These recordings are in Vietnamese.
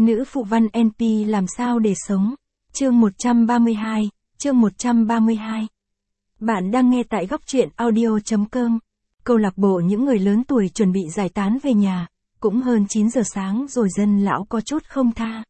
Nữ phụ văn NP làm sao để sống? Chương 132, chương 132. Bạn đang nghe tại góc truyện audio.com. Câu lạc bộ những người lớn tuổi chuẩn bị giải tán về nhà, cũng hơn 9 giờ sáng rồi dân lão có chút không tha.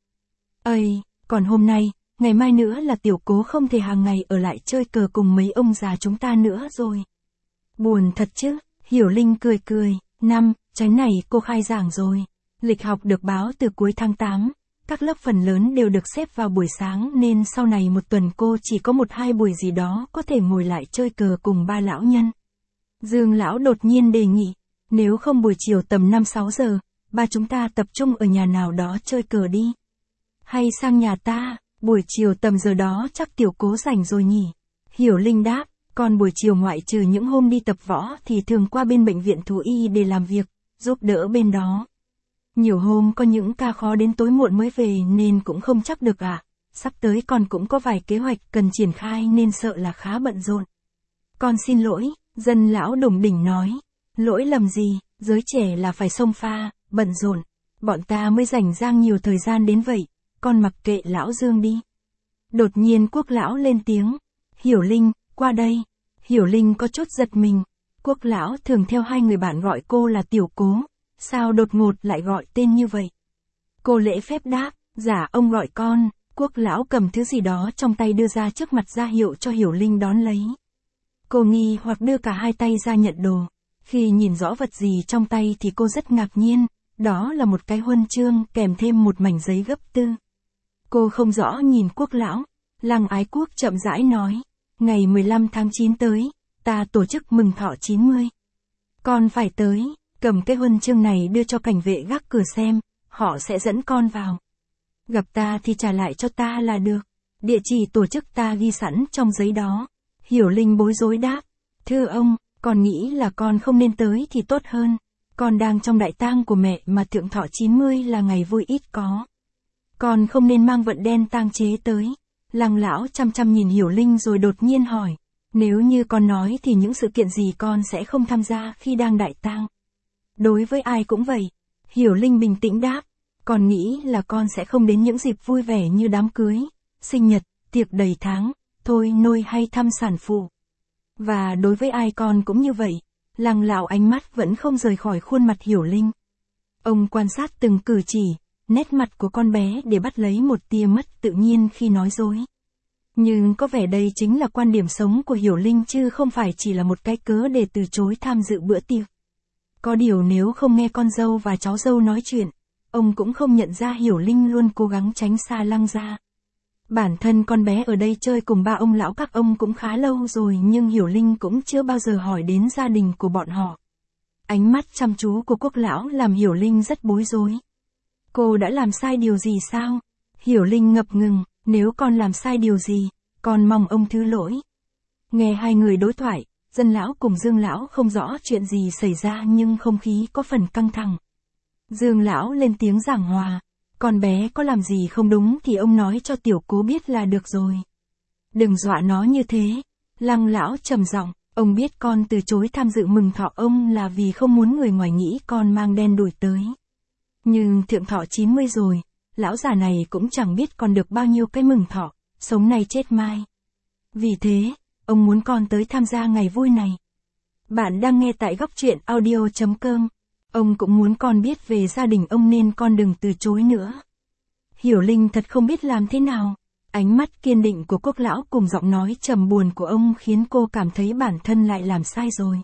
Ây, còn hôm nay, ngày mai nữa là tiểu cố không thể hàng ngày ở lại chơi cờ cùng mấy ông già chúng ta nữa rồi. Buồn thật chứ, Hiểu Linh cười cười, tránh này cô khai giảng rồi. Lịch học được báo từ cuối tháng 8, các lớp phần lớn đều được xếp vào buổi sáng nên sau này một tuần cô chỉ có 1-2 buổi gì đó có thể ngồi lại chơi cờ cùng ba lão nhân. Dương lão đột nhiên đề nghị, nếu không buổi chiều tầm 5-6 giờ, ba chúng ta tập trung ở nhà nào đó chơi cờ đi. Hay sang nhà ta, buổi chiều tầm giờ đó chắc tiểu cố rảnh rồi nhỉ. Hiểu Linh đáp, còn buổi chiều ngoại trừ những hôm đi tập võ thì thường qua bên bệnh viện thú y để làm việc, giúp đỡ bên đó. Nhiều hôm có những ca khó đến tối muộn mới về nên cũng không chắc được ạ. Sắp tới con cũng có vài kế hoạch cần triển khai nên sợ là khá bận rộn. Con xin lỗi, dân lão đủng đỉnh nói. Lỗi lầm gì, giới trẻ là phải xông pha, bận rộn. Bọn ta mới rảnh rang nhiều thời gian đến vậy, con mặc kệ lão Dương đi. Đột nhiên Quốc lão lên tiếng. Hiểu Linh, qua đây. Hiểu Linh có chút giật mình. Quốc lão thường theo hai người bạn gọi cô là tiểu cố. Sao đột ngột lại gọi tên như vậy? Cô lễ phép đáp, dạ ông gọi con. Quốc lão cầm thứ gì đó trong tay đưa ra trước mặt ra hiệu cho Hiểu Linh đón lấy. Cô nghi hoặc đưa cả hai tay ra nhận đồ. Khi nhìn rõ vật gì trong tay thì cô rất ngạc nhiên, đó là một cái huân chương kèm thêm một mảnh giấy gấp tư. Cô không rõ nhìn Quốc lão, Lăng Ái Quốc chậm rãi nói, ngày 15 tháng 9 tới, ta tổ chức mừng thọ 90. Con phải tới. Cầm cái huân chương này đưa cho cảnh vệ gác cửa xem, họ sẽ dẫn con vào. Gặp ta thì trả lại cho ta là được. Địa chỉ tổ chức ta ghi sẵn trong giấy đó. Hiểu Linh bối rối đáp. Thưa ông, con nghĩ là con không nên tới thì tốt hơn. Con đang trong đại tang của mẹ mà thượng thọ 90 là ngày vui ít có. Con không nên mang vận đen tang chế tới. Lăng lão chăm chăm nhìn Hiểu Linh rồi đột nhiên hỏi. Nếu như con nói thì những sự kiện gì con sẽ không tham gia khi đang đại tang? Đối với ai cũng vậy. Hiểu Linh bình tĩnh đáp. Con nghĩ là con sẽ không đến những dịp vui vẻ như đám cưới, sinh nhật, tiệc đầy tháng, thôi nôi hay thăm sản phụ. Và đối với ai con cũng như vậy. Lăng lão ánh mắt vẫn không rời khỏi khuôn mặt Hiểu Linh. Ông quan sát từng cử chỉ, nét mặt của con bé để bắt lấy một tia mất tự nhiên khi nói dối. Nhưng có vẻ đây chính là quan điểm sống của Hiểu Linh chứ không phải chỉ là một cái cớ để từ chối tham dự bữa tiệc. Có điều nếu không nghe con dâu và cháu dâu nói chuyện, ông cũng không nhận ra Hiểu Linh luôn cố gắng tránh xa Lăng gia. Bản thân con bé ở đây chơi cùng ba ông lão các ông cũng khá lâu rồi nhưng Hiểu Linh cũng chưa bao giờ hỏi đến gia đình của bọn họ. Ánh mắt chăm chú của Quốc lão làm Hiểu Linh rất bối rối. Cô đã làm sai điều gì sao? Hiểu Linh ngập ngừng, nếu con làm sai điều gì, con mong ông thứ lỗi. Nghe hai người đối thoại. Dân lão cùng Dương lão không rõ chuyện gì xảy ra nhưng không khí có phần căng thẳng. Dương lão lên tiếng giảng hòa, con bé có làm gì không đúng thì ông nói cho tiểu cố biết là được rồi. Đừng dọa nó như thế. Lăng lão trầm giọng, ông biết con từ chối tham dự mừng thọ ông là vì không muốn người ngoài nghĩ con mang đen đuổi tới. Nhưng thượng thọ 90 rồi, lão già này cũng chẳng biết còn được bao nhiêu cái mừng thọ, sống nay chết mai. Vì thế, ông muốn con tới tham gia ngày vui này. Bạn đang nghe tại góc truyện audio.com. Ông cũng muốn con biết về gia đình ông nên con đừng từ chối nữa. Hiểu Linh thật không biết làm thế nào. Ánh mắt kiên định của Quốc lão cùng giọng nói trầm buồn của ông khiến cô cảm thấy bản thân lại làm sai rồi.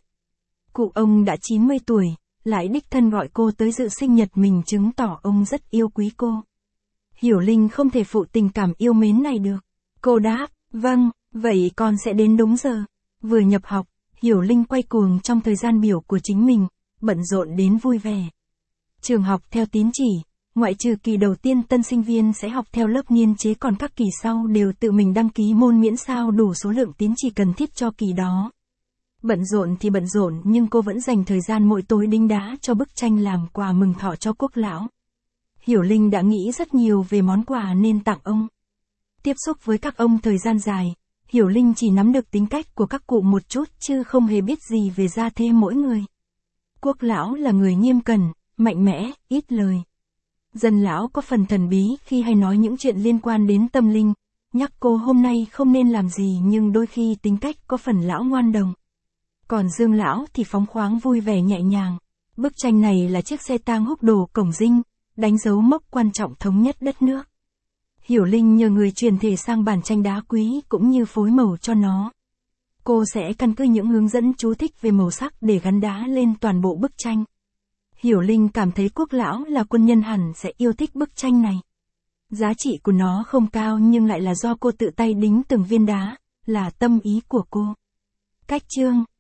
Cụ ông đã 90 tuổi, lại đích thân gọi cô tới dự sinh nhật mình chứng tỏ ông rất yêu quý cô. Hiểu Linh không thể phụ tình cảm yêu mến này được. Cô đáp, vâng. Vậy con sẽ đến đúng giờ. Vừa nhập học, Hiểu Linh quay cuồng trong thời gian biểu của chính mình, bận rộn đến vui vẻ. Trường học theo tín chỉ, ngoại trừ kỳ đầu tiên tân sinh viên sẽ học theo lớp niên chế còn các kỳ sau đều tự mình đăng ký môn miễn sao đủ số lượng tín chỉ cần thiết cho kỳ đó. Bận rộn thì bận rộn nhưng cô vẫn dành thời gian mỗi tối đính đá cho bức tranh làm quà mừng thọ cho Quốc lão. Hiểu Linh đã nghĩ rất nhiều về món quà nên tặng ông. Tiếp xúc với các ông thời gian dài, Hiểu Linh chỉ nắm được tính cách của các cụ một chút chứ không hề biết gì về gia thế mỗi người. Quốc lão là người nghiêm cẩn, mạnh mẽ, ít lời. Dân lão có phần thần bí khi hay nói những chuyện liên quan đến tâm linh, nhắc cô hôm nay không nên làm gì nhưng đôi khi tính cách có phần lão ngoan đồng. Còn Dương lão thì phóng khoáng vui vẻ nhẹ nhàng. Bức tranh này là chiếc xe tang húc đổ cổng dinh, đánh dấu mốc quan trọng thống nhất đất nước. Hiểu Linh nhờ người truyền thể sang bản tranh đá quý cũng như phối màu cho nó. Cô sẽ căn cứ những hướng dẫn chú thích về màu sắc để gắn đá lên toàn bộ bức tranh. Hiểu Linh cảm thấy Quốc lão là quân nhân hẳn sẽ yêu thích bức tranh này. Giá trị của nó không cao nhưng lại là do cô tự tay đính từng viên đá, là tâm ý của cô. Cách chương